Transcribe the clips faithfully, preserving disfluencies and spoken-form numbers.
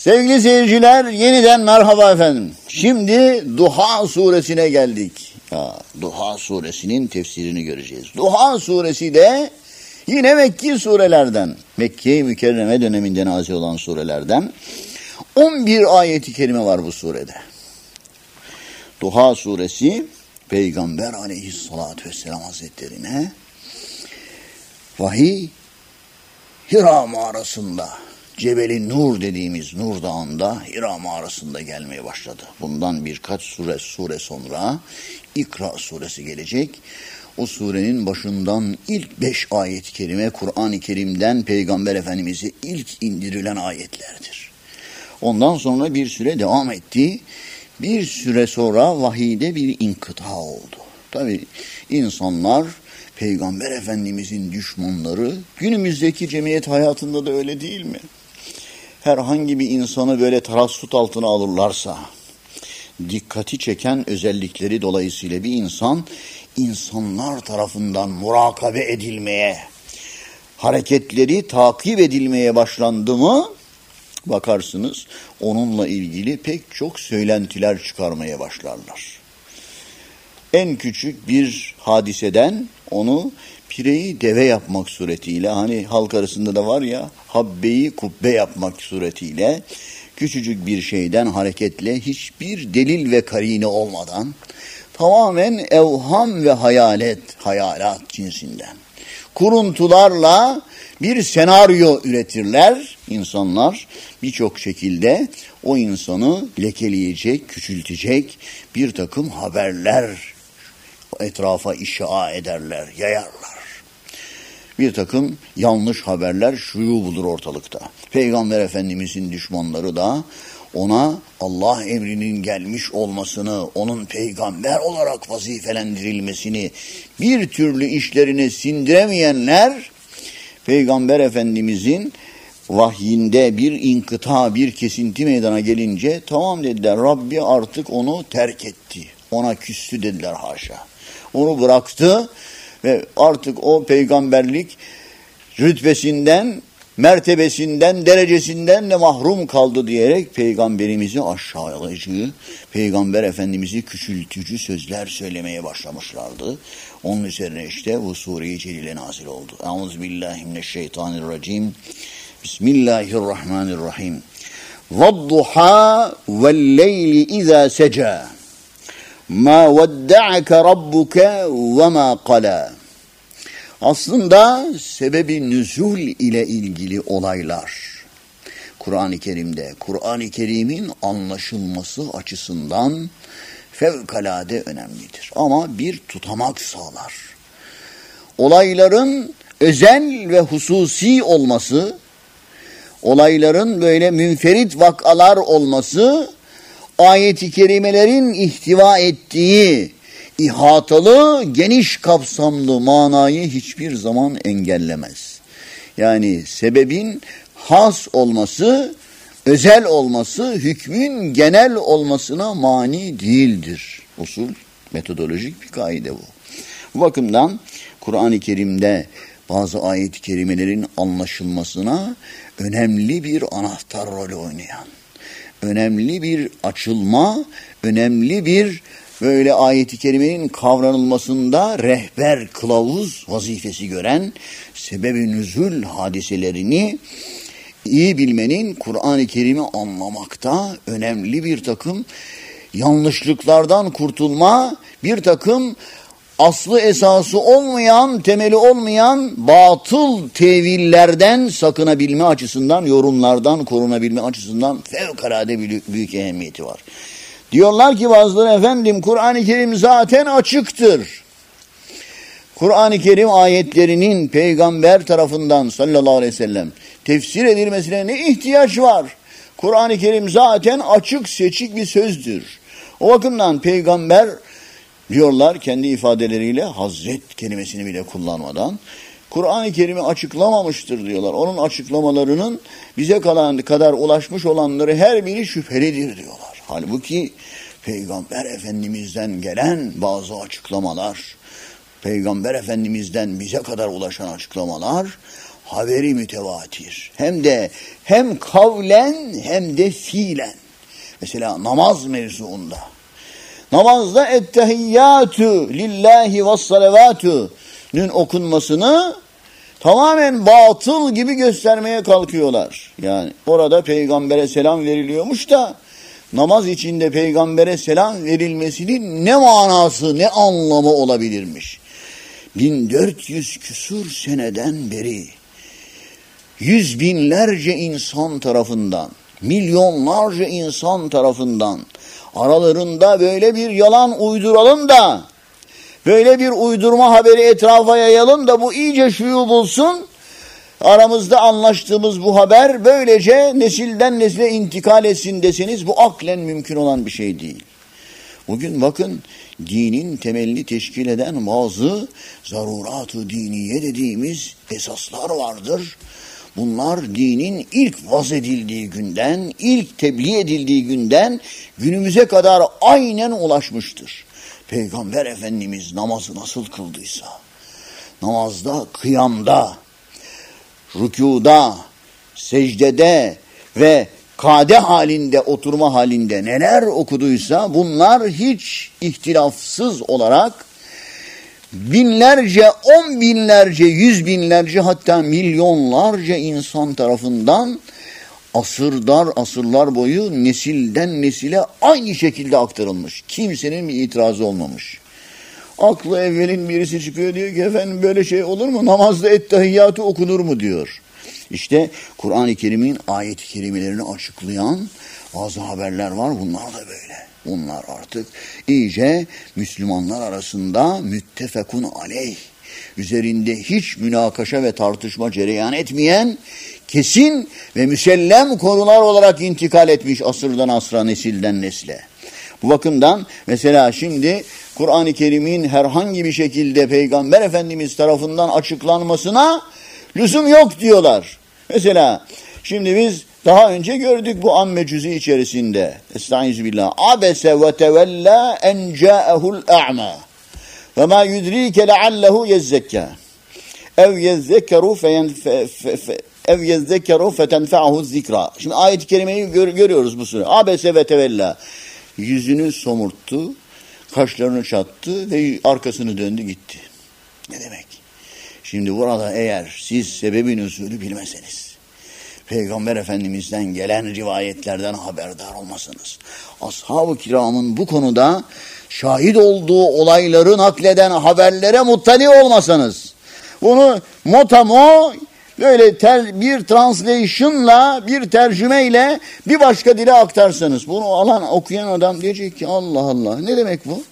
Sevgili seyirciler, yeniden merhaba efendim. Şimdi Duha suresine geldik. Ya, Duha suresinin tefsirini göreceğiz. Duha suresi de yine Mekki surelerden, Mekke-i Mükerreme döneminde nazil olan surelerden on bir ayeti kerime var bu surede. Duha suresi Peygamber aleyhissalatü vesselam hazretlerine vahiy Hira mağarasında, Cebeli Nur dediğimiz Nur Dağı'nda Hira mağarasında gelmeye başladı. Bundan birkaç sure, sure sonra İkra suresi gelecek. O surenin başından ilk beş ayet-i kerime Kur'an-ı Kerim'den Peygamber Efendimiz'e ilk indirilen ayetlerdir. Ondan sonra bir süre devam etti. Bir süre sonra vahiyde bir inkıta oldu. Tabii insanlar, Peygamber Efendimiz'in düşmanları, günümüzdeki cemiyet hayatında da öyle değil mi? Herhangi bir insanı böyle tarassut altına alırlarsa, dikkati çeken özellikleri dolayısıyla bir insan, insanlar tarafından murakabe edilmeye, hareketleri takip edilmeye başlandı mı, bakarsınız onunla ilgili pek çok söylentiler çıkarmaya başlarlar. En küçük bir hadiseden onu pireyi deve yapmak suretiyle, hani halk arasında da var ya, habbeyi kubbe yapmak suretiyle, küçücük bir şeyden hareketle hiçbir delil ve karine olmadan tamamen evham ve hayalet, hayalat cinsinden kuruntularla bir senaryo üretirler insanlar. Birçok şekilde o insanı lekeleyecek, küçültecek bir takım haberler etrafa işa ederler, yayarlar. Bir takım yanlış haberler şuyu bulur ortalıkta. Peygamber Efendimizin düşmanları da ona Allah emrinin gelmiş olmasını, onun peygamber olarak vazifelendirilmesini bir türlü işlerine sindiremeyenler, Peygamber Efendimizin vahyinde bir inkıta, bir kesinti meydana gelince tamam dediler, Rabbi artık onu terk etti, ona küstü dediler, haşa. Onu bıraktı ve artık o peygamberlik rütbesinden, mertebesinden, derecesinden de mahrum kaldı diyerek peygamberimizi aşağılayıcı, peygamber efendimizi küçültücü sözler söylemeye başlamışlardı. Onun üzerine işte bu sure-i celile nazil oldu. Euzubillahimineşşeytanirracim. Bismillahirrahmanirrahim. Vadduha velleyli izâ secâ. Ma vedda'ake rabbuke ve ma qala. Aslında sebebi nüzul ile ilgili olaylar Kur'an-ı Kerim'de, Kur'an-ı Kerim'in anlaşılması açısından fevkalade önemlidir. Ama bir tutamak sağlar. Olayların özel ve hususi olması, olayların böyle münferit vakalar olması, ayet-i kerimelerin ihtiva ettiği ihatalı, geniş kapsamlı manayı hiçbir zaman engellemez. Yani sebebin has olması, özel olması, hükmün genel olmasına mani değildir. Usul, metodolojik bir kaide bu. Bu bakımdan Kur'an-ı Kerim'de bazı ayet-i kerimelerin anlaşılmasına önemli bir anahtar rolü oynayan, önemli bir açılma, önemli bir böyle ayet-i kerimenin kavranılmasında rehber, kılavuz vazifesi gören sebeb-i nüzul hadiselerini iyi bilmenin Kur'an-ı Kerim'i anlamakta önemli bir takım yanlışlıklardan kurtulma, bir takım aslı esası olmayan, temeli olmayan batıl tevillerden sakınabilme açısından, yorumlardan korunabilme açısından fevkalade büyük, büyük ehemmiyeti var. Diyorlar ki bazıları, efendim Kur'an-ı Kerim zaten açıktır. Kur'an-ı Kerim ayetlerinin peygamber tarafından sallallahu aleyhi ve sellem tefsir edilmesine ne ihtiyaç var? Kur'an-ı Kerim zaten açık seçik bir sözdür. O bakımdan peygamber diyorlar kendi ifadeleriyle, Hazret kelimesini bile kullanmadan Kur'an-ı Kerim'i açıklamamıştır diyorlar. Onun açıklamalarının bize kalan kadar ulaşmış olanları her biri şüphelidir diyorlar. Halbuki Peygamber Efendimiz'den gelen bazı açıklamalar, Peygamber Efendimiz'den bize kadar ulaşan açıklamalar haberi mütevatir. Hem de hem kavlen hem de fiilen. Mesela namaz mevzuunda. Namazda ettehiyyatü lillahi ve salavatü'nün okunmasını tamamen batıl gibi göstermeye kalkıyorlar. Yani orada peygambere selam veriliyormuş da namaz içinde peygambere selam verilmesinin ne manası, ne anlamı olabilirmiş? bin dört yüz küsur seneden beri yüz binlerce insan tarafından, milyonlarca insan tarafından aralarında böyle bir yalan uyduralım da, böyle bir uydurma haberi etrafa yayalım da bu iyice şuyu bulsun, aramızda anlaştığımız bu haber böylece nesilden nesile intikal etsin deseniz bu aklen mümkün olan bir şey değil. Bugün bakın dinin temelini teşkil eden bazı zarurat-ı diniye dediğimiz esaslar vardır. Bunlar dinin ilk vaz edildiği günden, ilk tebliğ edildiği günden günümüze kadar aynen ulaşmıştır. Peygamber Efendimiz namazı nasıl kıldıysa, namazda, kıyamda, rükûda, secdede ve kade halinde, oturma halinde neler okuduysa bunlar hiç ihtilafsız olarak binlerce, on binlerce, yüz binlerce hatta milyonlarca insan tarafından asırlar, asırlar boyu nesilden nesile aynı şekilde aktarılmış. Kimsenin bir itirazı olmamış. Aklı evvelin birisi çıkıyor diyor ki efendim böyle şey olur mu? Namazda ettehiyyatı okunur mu diyor. İşte Kur'an-ı Kerim'in ayet-i kerimelerini açıklayan bazı haberler var. Bunlar da böyle. Bunlar artık iyice Müslümanlar arasında müttefekun aleyh, üzerinde hiç münakaşa ve tartışma cereyan etmeyen kesin ve müsellem konular olarak intikal etmiş asırdan asra, nesilden nesle. Bu bakımdan mesela şimdi Kur'an-ı Kerim'in herhangi bir şekilde Peygamber Efendimiz tarafından açıklanmasına lüzum yok diyorlar. Mesela şimdi biz daha önce gördük bu amme cüzü içerisinde. Estağfirullah. Abese ve tevella en ca'ehul a'ma. Ve ma yudrike leallehu yezzekka. Ev yezzekeru ev yezzekeru fetenfa'hu zikra. Şimdi ayet-i kerimeyi gör, görüyoruz bu sure. Abese ve tevella. Yüzünü somurttu, kaşlarını çattı ve arkasını döndü gitti. Ne demek? Şimdi burada eğer siz sebebin usulü bilmeseniz, Peygamber Efendimiz'den gelen rivayetlerden haberdar olmasanız, ashab-ı kiramın bu konuda şahit olduğu olayları nakleden haberlere muttali olmasanız, bunu motamo böyle ter, bir translation'la, bir tercümeyle bir başka dile aktarsanız, bunu alan, okuyan adam diyecek ki Allah Allah, ne demek bu?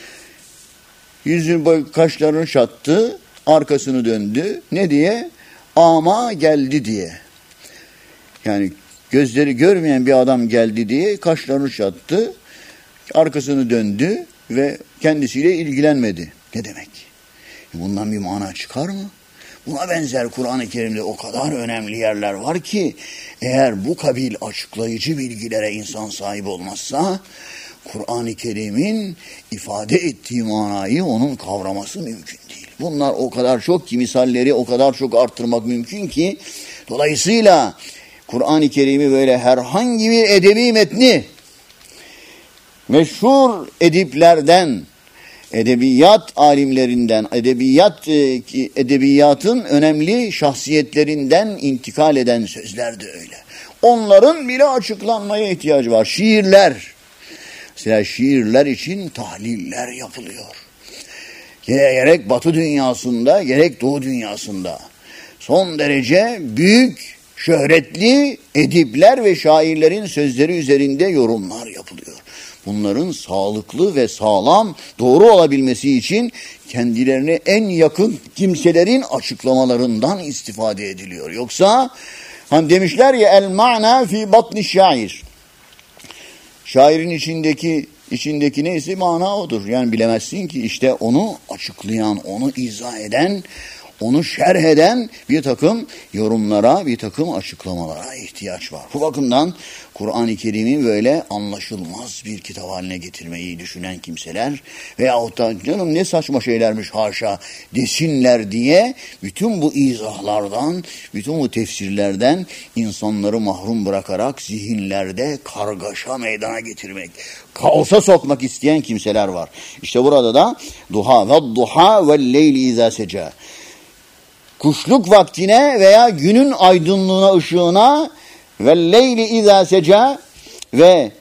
Yüzü kaşlarını çattı, arkasını döndü. Ne diye? Ama geldi diye. Yani gözleri görmeyen bir adam geldi diye kaşlarını çattı, arkasını döndü ve kendisiyle ilgilenmedi. Ne demek? Bundan bir mana çıkar mı? Buna benzer Kur'an-ı Kerim'de o kadar önemli yerler var ki eğer bu kabil açıklayıcı bilgilere insan sahip olmazsa Kur'an-ı Kerim'in ifade ettiği manayı onun kavraması mümkün değil. Bunlar o kadar çok ki misalleri o kadar çok arttırmak mümkün ki dolayısıyla Kur'an-ı Kerim'i böyle herhangi bir edebi metni meşhur ediplerden, edebiyat alimlerinden, edebiyat edebiyatın önemli şahsiyetlerinden intikal eden sözler de öyle. Onların bile açıklanmaya ihtiyacı var. Şiirler. Mesela şiirler için tahliller yapılıyor. Gerek Batı dünyasında, gerek Doğu dünyasında son derece büyük, şöhretli edipler ve şairlerin sözleri üzerinde yorumlar yapılıyor. Bunların sağlıklı ve sağlam, doğru olabilmesi için kendilerine en yakın kimselerin açıklamalarından istifade ediliyor. Yoksa hani demişler ya el ma'na fi batni şair. Şairin içindeki içindeki neyse mana odur. Yani bilemezsin ki işte onu açıklayan, onu izah eden onu şerh eden bir takım yorumlara, bir takım açıklamalara ihtiyaç var. Bu bakımdan Kur'an-ı Kerim'i böyle anlaşılmaz bir kitap haline getirmeyi düşünen kimseler veyahut da canım ne saçma şeylermiş haşa desinler diye bütün bu izahlardan, bütün bu tefsirlerden insanları mahrum bırakarak zihinlerde kargaşa meydana getirmek, kaosa sokmak isteyen kimseler var. İşte burada da duha ve duha ve leyli izâ seca. Kuşluk vaktine veya günün aydınlığına, ışığına ve leyli izâ seca ve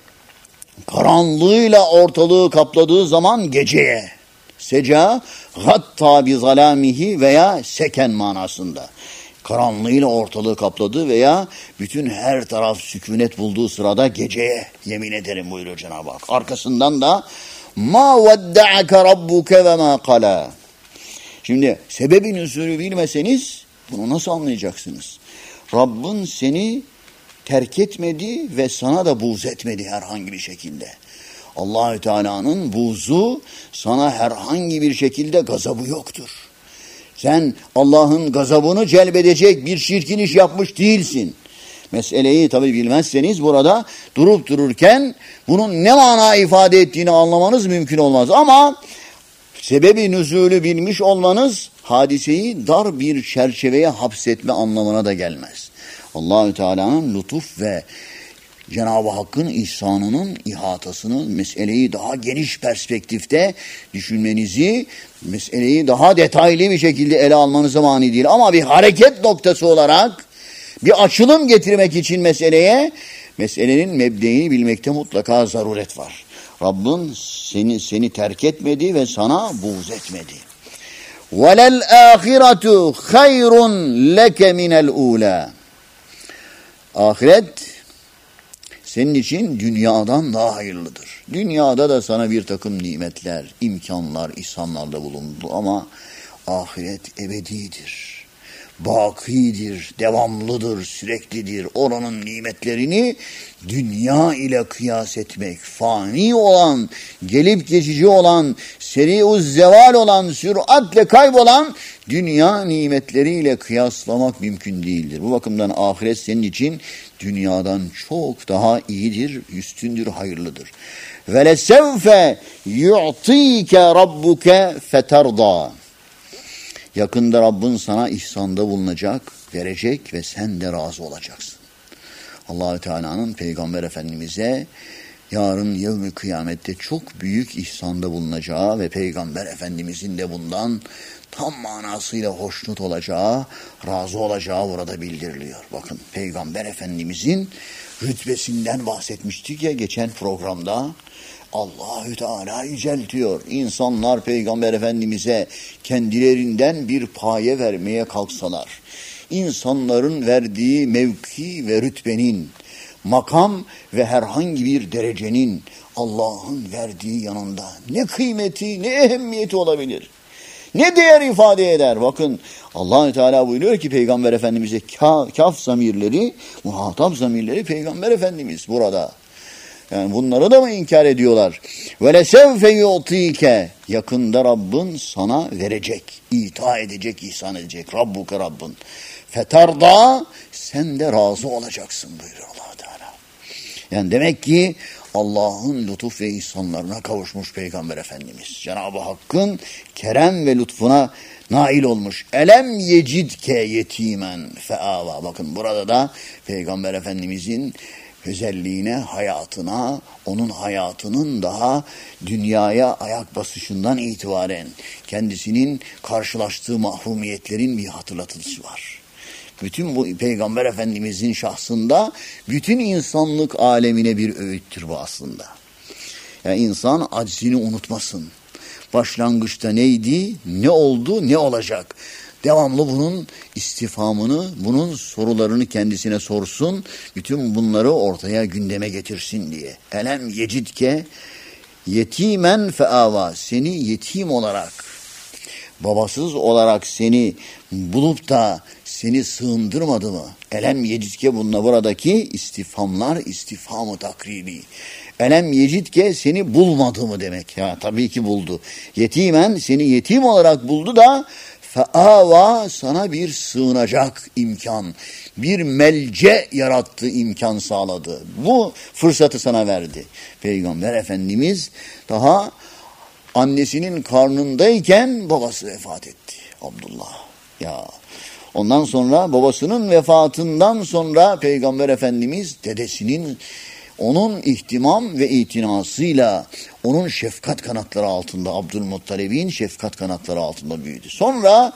karanlığıyla ortalığı kapladığı zaman geceye. Seca gatta bi zalamihi veya seken manasında. Karanlığıyla ortalığı kapladığı veya bütün her taraf sükunet bulduğu sırada geceye yemin ederim buyuruyor Cenab-ı Hak. Arkasından da ma vedda'aka rabbuke ve ma qala. Şimdi sebebin usulü bilmeseniz bunu nasıl anlayacaksınız? Rabbin seni terk etmedi ve sana da buğz etmedi herhangi bir şekilde. Allahü Teala'nın buğzu sana herhangi bir şekilde gazabı yoktur. Sen Allah'ın gazabını celbedecek bir çirkin iş yapmış değilsin. Meseleyi tabii bilmezseniz burada durup dururken bunun ne mana ifade ettiğini anlamanız mümkün olmaz. Ama sebebi nüzulü bilmiş olmanız hadiseyi dar bir çerçeveye hapsetme anlamına da gelmez. Allahü Teala'nın lütuf ve Cenab-ı Hakk'ın ihsanının ihatasını, meseleyi daha geniş perspektifte düşünmenizi, meseleyi daha detaylı bir şekilde ele almanıza mani değil. Ama bir hareket noktası olarak bir açılım getirmek için meseleye, meselenin mebdeini bilmekte mutlaka zaruret var. Rabbin seni, seni terk etmedi ve sana buğz etmedi. وَلَلْ آخِرَةُ خَيْرٌ لَكَ مِنَ الْعُولَى. Ahiret senin için dünyadan daha hayırlıdır. Dünyada da sana bir takım nimetler, imkanlar, ihsanlarda bulundu ama ahiret ebedidir. Bakidir, devamlıdır, süreklidir. Oranın nimetlerini dünya ile kıyas etmek, fani olan, gelip geçici olan, seri'uz zeval olan, süratle kaybolan dünya nimetleriyle kıyaslamak mümkün değildir. Bu bakımdan ahiret senin için dünyadan çok daha iyidir, üstündür, hayırlıdır. Ve lesevfe yu'tike rabbuke feterda. Yakında Rabbin sana ihsanda bulunacak, verecek ve sen de razı olacaksın. Allah-u Teala'nın Peygamber Efendimiz'e yarın yevmi kıyamette çok büyük ihsanda bulunacağı ve Peygamber Efendimiz'in de bundan tam manasıyla hoşnut olacağı, razı olacağı burada bildiriliyor. Bakın Peygamber Efendimiz'in rütbesinden bahsetmiştik ya geçen programda. Allahü Teala yüceltiyor. İnsanlar Peygamber Efendimiz'e kendilerinden bir paye vermeye kalksalar, insanların verdiği mevki ve rütbenin, makam ve herhangi bir derecenin Allah'ın verdiği yanında ne kıymeti, ne ehemmiyeti olabilir? Ne değer ifade eder? Bakın Allah-u Teala buyuruyor ki Peygamber Efendimiz'e kaf zamirleri, muhatap zamirleri Peygamber Efendimiz burada. Yani bunları da mı inkar ediyorlar? وَلَسَوْفَ يُعْطِيكَ. Yakında Rabbin sana verecek, ita edecek, ihsan edecek. Rabbuke Rabbin. Fetarda, sen de razı olacaksın buyuruyor Allah Teala. Yani demek ki Allah'ın lütuf ve ihsanlarına kavuşmuş Peygamber Efendimiz. Cenab-ı Hakk'ın kerem ve lütfuna nail olmuş. Elem yecidke yetimen feava. Bakın burada da Peygamber Efendimizin özelliğine, hayatına, onun hayatının daha dünyaya ayak basışından itibaren kendisinin karşılaştığı mahrumiyetlerin bir hatırlatılışı var. Bütün bu Peygamber Efendimizin şahsında bütün insanlık alemine bir öğüttür bu aslında. Yani insan aczini unutmasın. Başlangıçta neydi, ne oldu, ne olacak? Devamlı bunun istifamını, bunun sorularını kendisine sorsun, bütün bunları ortaya gündeme getirsin diye. Elem yecidke yetimen feava. Seni yetim olarak, babasız olarak seni bulup da seni sığındırmadı mı? Elem yecidke bununla buradaki istifamlar istifamı takribi. Elem yecidke seni bulmadı mı demek. Ya tabii ki buldu. Yetimen seni yetim olarak buldu da feava sana bir sığınacak imkan, bir melce yarattı, imkan sağladı. Bu fırsatı sana verdi. Peygamber Efendimiz daha annesinin karnındayken babası vefat etti. Abdullah. Ya ondan sonra babasının vefatından sonra Peygamber Efendimiz dedesinin onun ihtimam ve itinasıyla onun şefkat kanatları altında, Abdülmuttalib'in şefkat kanatları altında büyüdü. Sonra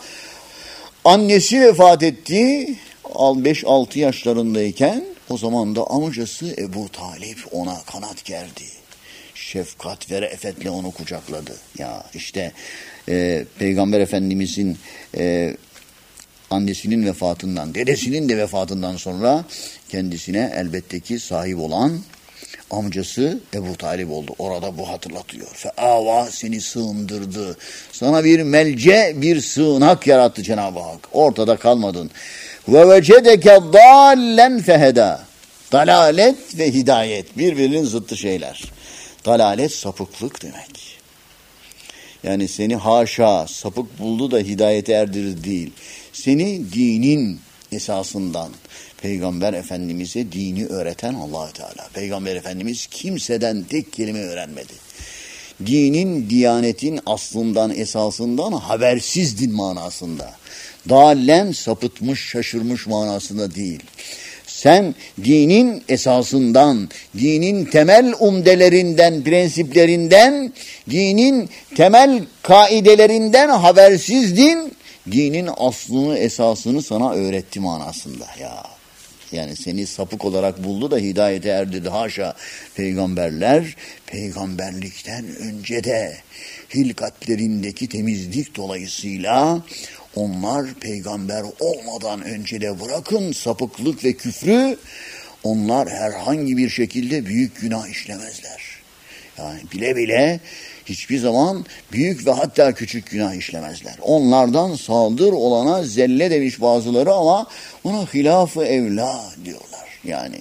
annesi vefat etti beş altı yaşlarındayken. O zaman da amcası Ebu Talip ona kanat gerdi. Şefkat ve re'fetle onu kucakladı. Ya işte e, Peygamber Efendimizin e, annesinin vefatından, dedesinin de vefatından sonra kendisine elbette ki sahip olan amcası Ebu Talib oldu. Orada bu hatırlatıyor. Feava seni sığındırdı. Sana bir melce, bir sığınak yarattı Cenab-ı Hak. Ortada kalmadın. Ve vecedeke dallen feheda. Dalalet ve hidayet birbirinin zıttı şeyler. Dalalet sapıklık demek. Yani seni haşa sapık buldu da hidayete erdirir değil. Seni dinin esasından, Peygamber Efendimiz'e dini öğreten Allah-u Teala. Peygamber Efendimiz kimseden tek kelime öğrenmedi. Dinin, diyanetin aslından, esasından habersiz din manasında. Dalen sapıtmış, şaşırmış manasında değil. Sen dinin esasından, dinin temel umdelerinden, prensiplerinden, dinin temel kaidelerinden habersizdin. Dinin aslını, esasını sana öğretti manasında. Ya yani seni sapık olarak buldu da hidayete erdirdi. Haşa, peygamberler peygamberlikten önce de hilkatlerindeki temizlik dolayısıyla onlar peygamber olmadan önce de bırakın sapıklık ve küfrü, onlar herhangi bir şekilde büyük günah işlemezler. Yani bile bile hiçbir zaman büyük ve hatta küçük günah işlemezler. Onlardan saldır olana zelle demiş bazıları ama ona hilaf-ı evla diyorlar. Yani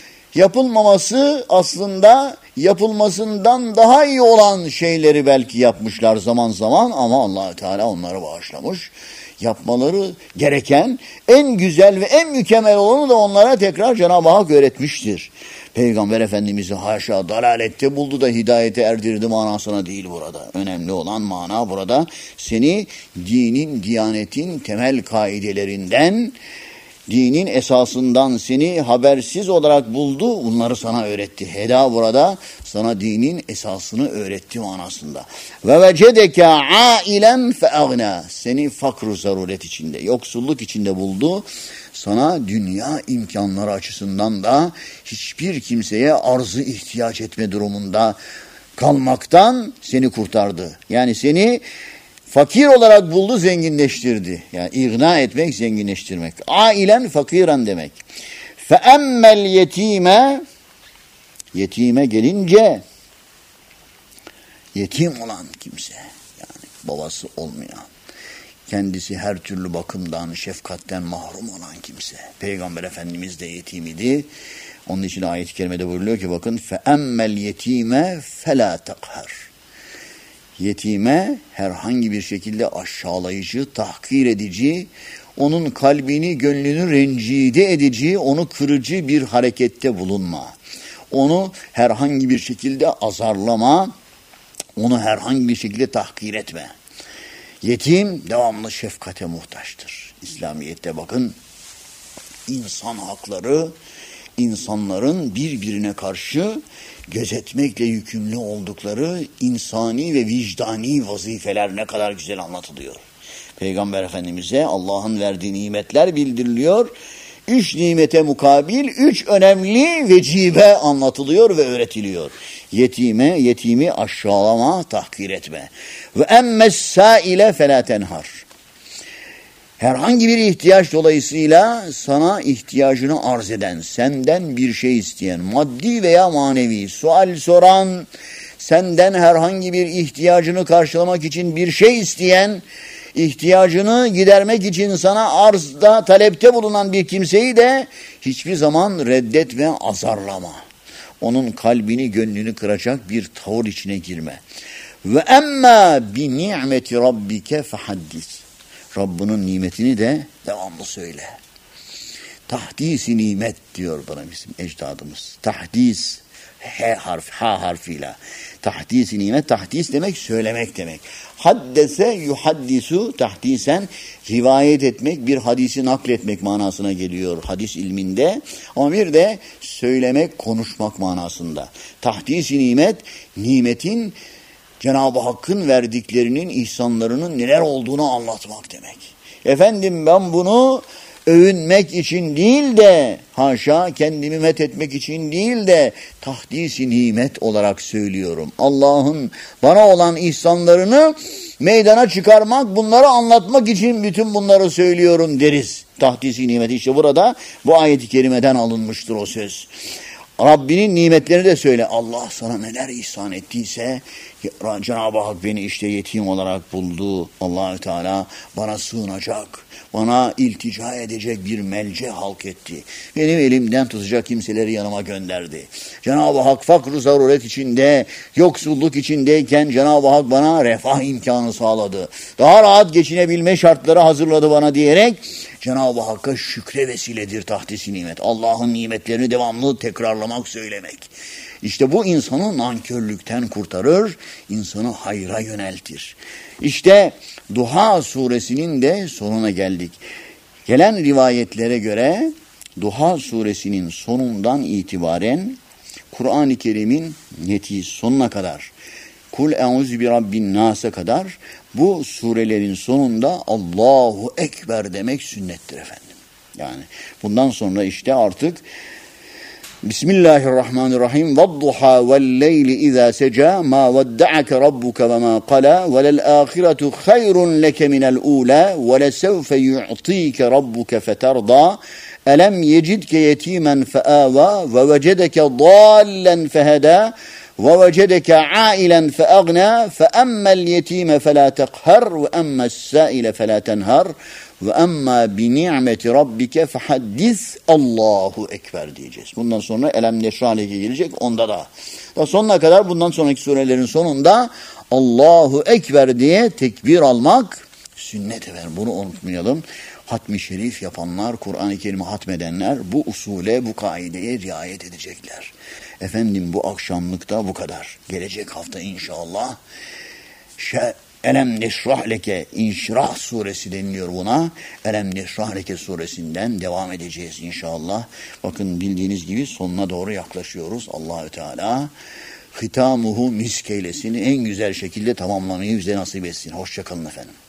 yapılmaması aslında yapılmasından daha iyi olan şeyleri belki yapmışlar zaman zaman ama Allah-u Teala onları bağışlamış. Yapmaları gereken en güzel ve en mükemmel olanı da onlara tekrar Cenab-ı Hak öğretmiştir. Peygamber Efendimiz'i haşa dalalette buldu da hidayete erdirdi manasına değil burada. Önemli olan mana burada seni dinin, diyanetin temel kaidelerinden, dinin esasından seni habersiz olarak buldu, bunları sana öğretti. Heda burada sana dinin esasını öğretti manasında. Ve vecedeke ailen feagna. Seni fakr-ı zaruret içinde, yoksulluk içinde buldu. Sana dünya imkanları açısından da hiçbir kimseye arzı ihtiyaç etme durumunda kalmaktan seni kurtardı. Yani seni fakir olarak buldu, zenginleştirdi. Yani igna etmek, zenginleştirmek. Ailen fakiran demek. Fe emmel yetime, yetime gelince, yetim olan kimse, yani babası olmayan, kendisi her türlü bakımdan, şefkatten mahrum olan kimse. Peygamber Efendimiz de yetim idi. Onun için ayet-i kerimede buyuruyor ki bakın fe emmel yetime fela takhar. Yetime herhangi bir şekilde aşağılayıcı, tahkir edici, onun kalbini, gönlünü rencide edici, onu kırıcı bir harekette bulunma. Onu herhangi bir şekilde azarlama, onu herhangi bir şekilde tahkir etme. Yetim devamlı şefkate muhtaçtır. İslamiyet'te bakın, insan hakları, insanların birbirine karşı gözetmekle yükümlü oldukları insani ve vicdani vazifeler ne kadar güzel anlatılıyor. Peygamber Efendimiz'e Allah'ın verdiği nimetler bildiriliyor. Üç nimete mukabil üç önemli vecibe anlatılıyor ve öğretiliyor. Yetime, yetimi aşağılama, tahkir etme. Ve emmes saile felâ tenhar. Herhangi bir ihtiyaç dolayısıyla sana ihtiyacını arz eden, senden bir şey isteyen, maddi veya manevi, sual soran, senden herhangi bir ihtiyacını karşılamak için bir şey isteyen, ihtiyacını gidermek için sana arzda, talepte bulunan bir kimseyi de hiçbir zaman reddet ve azarlama. Onun kalbini, gönlünü kıracak bir tavır içine girme. Ve emma bi ni'meti rabbike fehaddis. Rabbinin nimetini de devamlı söyle. Tahdis-i nimet diyor bana bizim ecdadımız. Tahdis, H harf, H harfiyle. Tahdis-i nimet, tahdis demek söylemek demek. Haddese yuhaddisu tahdisen, rivayet etmek, bir hadisi nakletmek manasına geliyor hadis ilminde. Ama bir de söylemek, konuşmak manasında. Tahdis-i nimet, nimetin Cenab-ı Hakk'ın verdiklerinin, ihsanlarının neler olduğunu anlatmak demek. Efendim ben bunu övünmek için değil de, haşa kendimi methetmek için değil de tahdis-i nimet olarak söylüyorum. Allah'ın bana olan ihsanlarını meydana çıkarmak, bunları anlatmak için bütün bunları söylüyorum deriz. Tahdis-i nimet işte burada bu ayet-i kerimeden alınmıştır o söz. Rabbinin nimetlerini de söyle. Allah sana neler ihsan ettiyse, Cenab-ı Hak beni işte yetim olarak buldu. Allah-u Teala bana sığınacak, bana iltica edecek bir melce halk etti. Benim elimden tutacak kimseleri yanıma gönderdi. Cenab-ı Hak fakr-ı zaruret içinde, yoksulluk içindeyken Cenab-ı Hak bana refah imkanı sağladı. Daha rahat geçinebilme şartları hazırladı bana diyerek Cenab-ı Hakk'a şükre vesiledir tahdis-i nimet. Allah'ın nimetlerini devamlı tekrarlamak, söylemek. İşte bu insanı nankörlükten kurtarır, insanı hayra yöneltir. İşte Duha suresinin de sonuna geldik. Gelen rivayetlere göre Duha suresinin sonundan itibaren Kur'an-ı Kerim'in netiz sonuna kadar, Kul e'uzu bi rabbin nas'a kadar bu surelerin sonunda Allahu Ekber demek sünnettir efendim. Yani bundan sonra işte artık Bismillahirrahmanirrahim. Vadduha vel-leyli izâ secâ mâ vedda'ake rabbuke ve mâ qalâ ve lel-âhiretu hayrun leke minel-ûlâ ve lesevfe yu'tîke rabbuke feterdâ elem yecidke yetîmen feâvâ ve vecedeke dâllen fehedâ ve vecedeke âilen feagnâ fe emmel yetîme felâ tekhar ve emmessâile felâ tenhar ve emmâ bi ni'meti rabbike fehaddis Allahu Ekber diyeceğiz. Bundan sonra Elem Neşrâleke gelecek, onda da. Daha sonuna kadar bundan sonraki surelerin sonunda Allahu Ekber diye tekbir almak sünnet efendim. Bunu unutmayalım. Hatmi şerif yapanlar, Kur'an-ı Kerim'i hatmedenler bu usule, bu kaideye riayet edecekler. Efendim bu akşamlıkta bu kadar. Gelecek hafta inşallah Şe Elem Neşrah Leke, İnşirah suresi deniliyor buna. Elem Neşrah Leke suresinden devam edeceğiz inşallah. Bakın bildiğiniz gibi sonuna doğru yaklaşıyoruz. Allahü Teala hitamuhu misk eylesin. En güzel şekilde tamamlamayı bize nasip etsin. Hoşça kalın efendim.